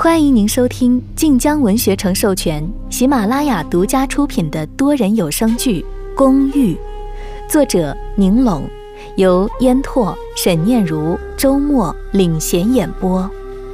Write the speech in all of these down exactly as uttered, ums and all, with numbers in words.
欢迎您收听晋江文学城授权、喜马拉雅独家出品的多人有声剧《公寓》，作者宁拢，由烟拓、沈念如、周末领衔演播。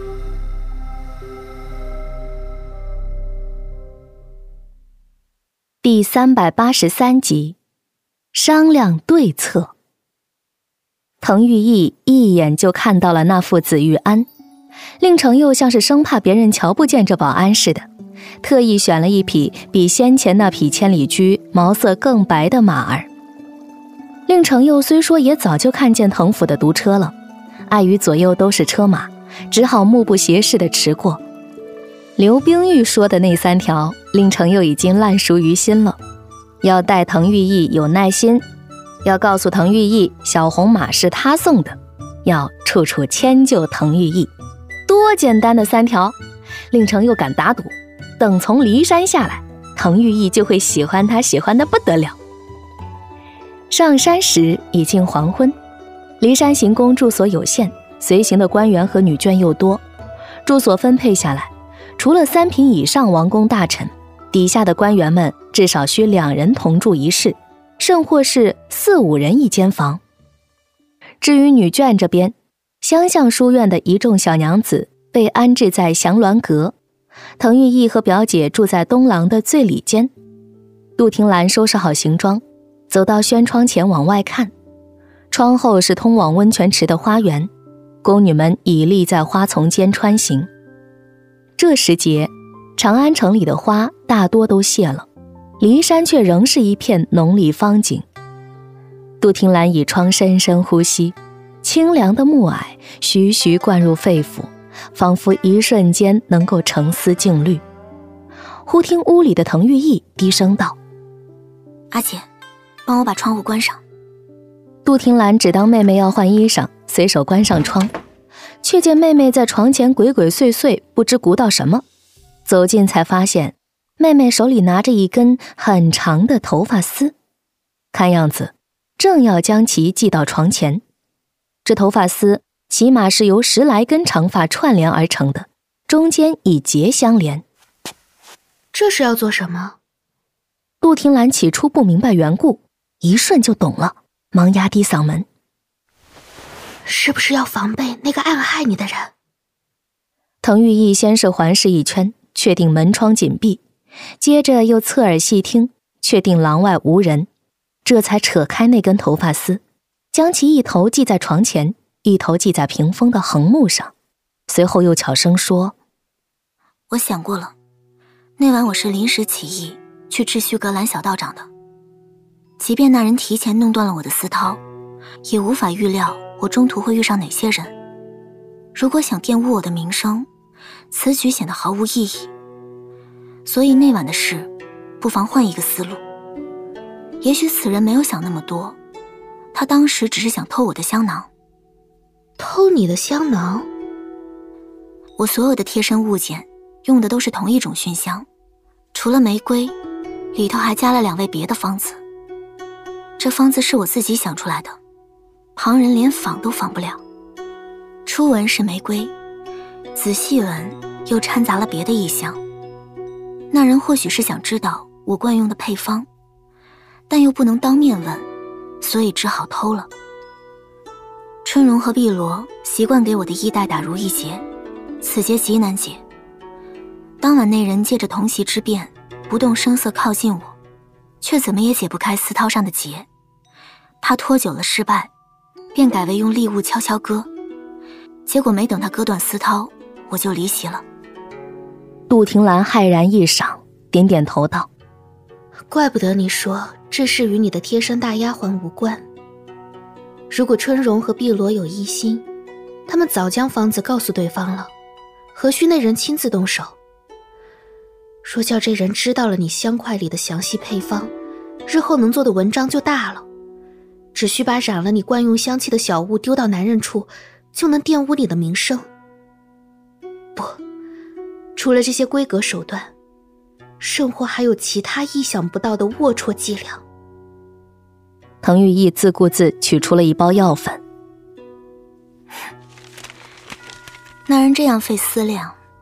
第三百八十三集，商量对策。滕玉义一眼就看到了那副紫玉鞍，令程又像是生怕别人瞧不见这保鞍似的，特意选了一匹比先前那匹千里驹毛色更白的马儿。令程又虽说也早就看见滕府的毒车了，碍于左右都是车马，只好目不斜视地驰过。刘冰玉说的那三条，令程又已经烂熟于心了。要待滕玉义有耐心，要告诉滕玉义小红马是他送的，要处处迁就滕玉义。多简单的三条，令程又敢打赌，等从骊山下来，滕玉义就会喜欢他喜欢得不得了。上山时已近黄昏，骊山行宫住所有限，随行的官员和女眷又多，住所分配下来，除了三品以上王公大臣，底下的官员们至少需两人同住一室，甚或是四五人一间房。至于女眷这边，湘相书院的一众小娘子被安置在祥鸾阁，滕玉义和表姐住在东廊的最里间。杜婷兰收拾好行装，走到轩窗前往外看，窗后是通往温泉池的花园，宫女们已立在花丛间穿行。这时节，长安城里的花大多都谢了，骊山却仍是一片浓丽芳景。杜婷兰倚窗深深呼吸，清凉的暮霭徐徐灌入肺腑，仿佛一瞬间能够沉思静虑。忽听屋里的滕玉义低声道：“ 阿姐，帮我把窗户关上。” 杜婷兰只当妹妹要换衣裳，随手关上窗，却见妹妹在床前鬼鬼祟祟，不知鼓捣什么。走近才发现，妹妹手里拿着一根很长的头发丝，看样子正要将其系到床前。这头发丝起码是由十来根长发串联而成的，中间以结相连。 这是要做什么？ 杜婷兰起初不明白缘故，一瞬就懂了，忙压低嗓门：“ 是不是要防备那个暗害你的人？” 滕玉义先是环视一圈，确定门窗紧闭，接着又侧耳细听，确定廊外无人，这才扯开那根头发丝，将其一头系在床前，一头系在屏风的横木上。随后又悄声说：“ 我想过了，那晚我是临时起意去秩序阁拦小道长的，即便那人提前弄断了我的丝绦，也无法预料我中途会遇上哪些人。如果想玷污我的名声，此举显得毫无意义。所以那晚的事，不妨换一个思路。也许此人没有想那么多，他当时只是想偷我的香囊。”“ 偷你的香囊？”“ 我所有的贴身物件用的都是同一种熏香，除了玫瑰，里头还加了两味别的方子。这方子是我自己想出来的，旁人连仿都仿不了。初闻是玫瑰，仔细闻又掺杂了别的异香。那人或许是想知道我惯用的配方，但又不能当面问，所以只好偷了。春荣和碧罗习惯给我的衣带打如意结，此结极难解。当晚那人借着同席之便，不动声色靠近我，却怎么也解不开丝绦上的结。他拖久了失败，便改为用利物悄悄割，结果没等他割断丝绦，我就离席了。” 杜婷兰骇然一赏，点点头道：“ 怪不得你说这事与你的贴身大丫鬟无关。如果春荣和碧罗有疑心，他们早将方子告诉对方了，何须那人亲自动手？若叫这人知道了你香块里的详细配方，日后能做的文章就大了。只需把染了你惯用香气的小物丢到男人处，就能玷污你的名声。不，除了这些规格手段，甚或还有其他意想不到的龌龊伎俩。” 滕玉义自顾自取出了一包药粉。 那人这样费思量，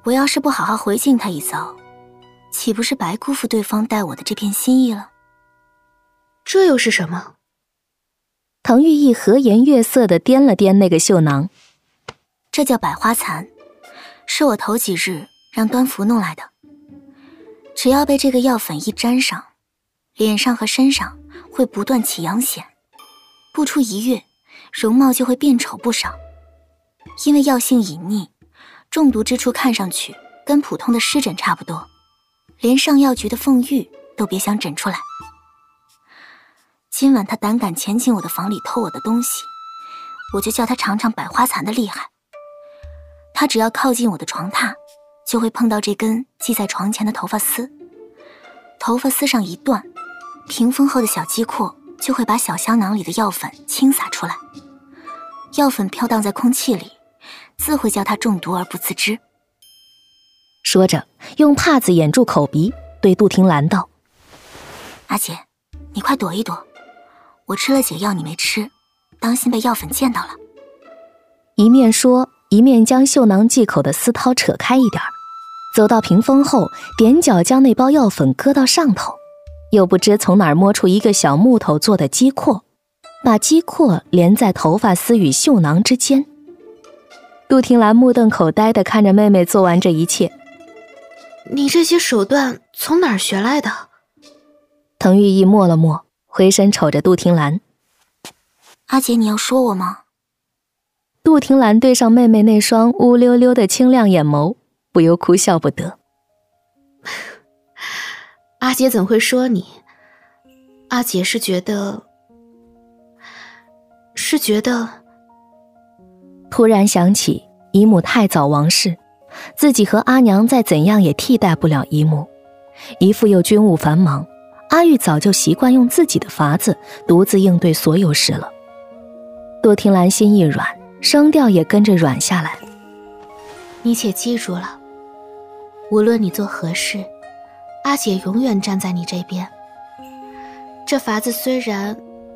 我要是不好好回敬他一遭，岂不是白辜负对方待我的这片心意了？ 这又是什么？ 滕玉意和颜悦色地掂了掂那个绣囊， 这叫百花蚕，是我头几日让端福弄来的。只要被这个药粉一沾上，脸上和身上会不断起阳癣，不出一月，容貌就会变丑不少。因为药性隐匿，中毒之处看上去跟普通的湿疹差不多，连上药局的凤玉都别想诊出来。今晚他胆敢潜进我的房里偷我的东西，我就叫他尝尝百花蚕的厉害。他只要靠近我的床榻，就会碰到这根系在床前的头发丝，头发丝上一断，屏风后的小鸡廓就会把小香囊里的药粉倾洒出来，药粉飘荡在空气里，自会叫他中毒而不自知。 说着用帕子掩住口鼻，对杜婷兰道： 阿姐，你快躲一躲，我吃了解药你没吃，当心被药粉溅到了。 一面说一面将绣囊系口的丝绦扯开一点，走到屏风后，踮脚将那包药粉搁到上头，又不知从哪儿摸出一个小木头做的鸡廓，把鸡廓连在头发丝与绣囊之间。杜婷兰目瞪口呆地看着妹妹做完这一切。 你这些手段从哪儿学来的？ 滕玉意默了默，回身瞅着杜婷兰。 阿姐，你要说我吗？ 杜婷兰对上妹妹那双乌溜溜的清亮眼眸，不由哭笑不得。 阿姐怎会说你？阿姐是觉得是觉得突然想起姨母太早亡逝，自己和阿娘再怎样也替代不了姨母，姨父又军务繁忙，阿玉早就习惯用自己的法子独自应对所有事了。杜婷兰心一软，声调也跟着软下来。 你且记住了，无论你做何事，阿姐永远站在你这边。这法子虽然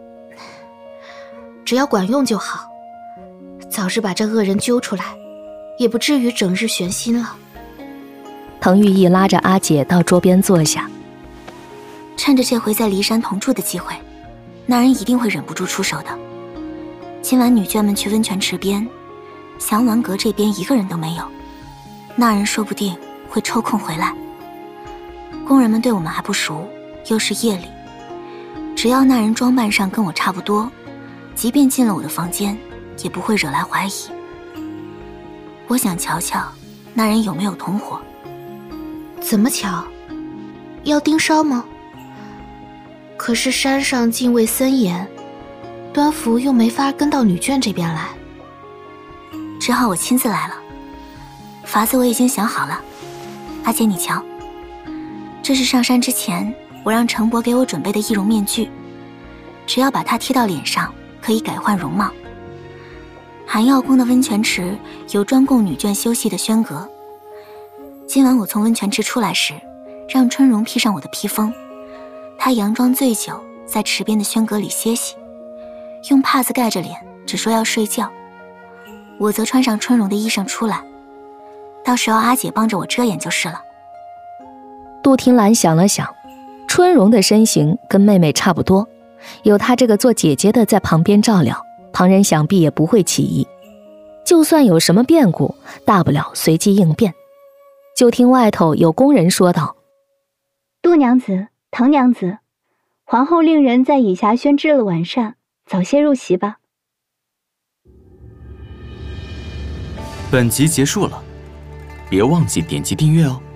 只要管用就好，早日把这恶人揪出来，也不至于整日悬心了。 滕玉意拉着阿姐到桌边坐下。 趁着这回在骊山同住的机会，那人一定会忍不住出手的。今晚女眷们去温泉池边，祥鸾阁这边一个人都没有，那人说不定会抽空回来。工人们对我们还不熟，又是夜里，只要那人装扮上跟我差不多，即便进了我的房间，也不会惹来怀疑。我想瞧瞧那人有没有同伙。 怎么瞧？要盯梢吗？可是山上禁卫森严，端福又没法跟到女眷这边来， 只好我亲自来了。法子我已经想好了，阿姐你瞧，这是上山之前我让程伯给我准备的易容面具，只要把它贴到脸上，可以改换容貌。寒药宫的温泉池有专供女眷休息的轩阁，今晚我从温泉池出来时，让春荣披上我的披风，她佯装醉酒，在池边的轩阁里歇息，用帕子盖着脸，只说要睡觉。我则穿上春荣的衣裳出来，到时候阿姐帮着我遮掩就是了。 杜婷兰想了想，春荣的身形跟妹妹差不多，有她这个做姐姐的在旁边照料，旁人想必也不会起疑。就算有什么变故，大不了随机应变。就听外头有工人说道： 杜娘子、滕娘子，皇后令人在以下宣制了晚膳，早些入席吧。 本集结束了，别忘记点击订阅哦。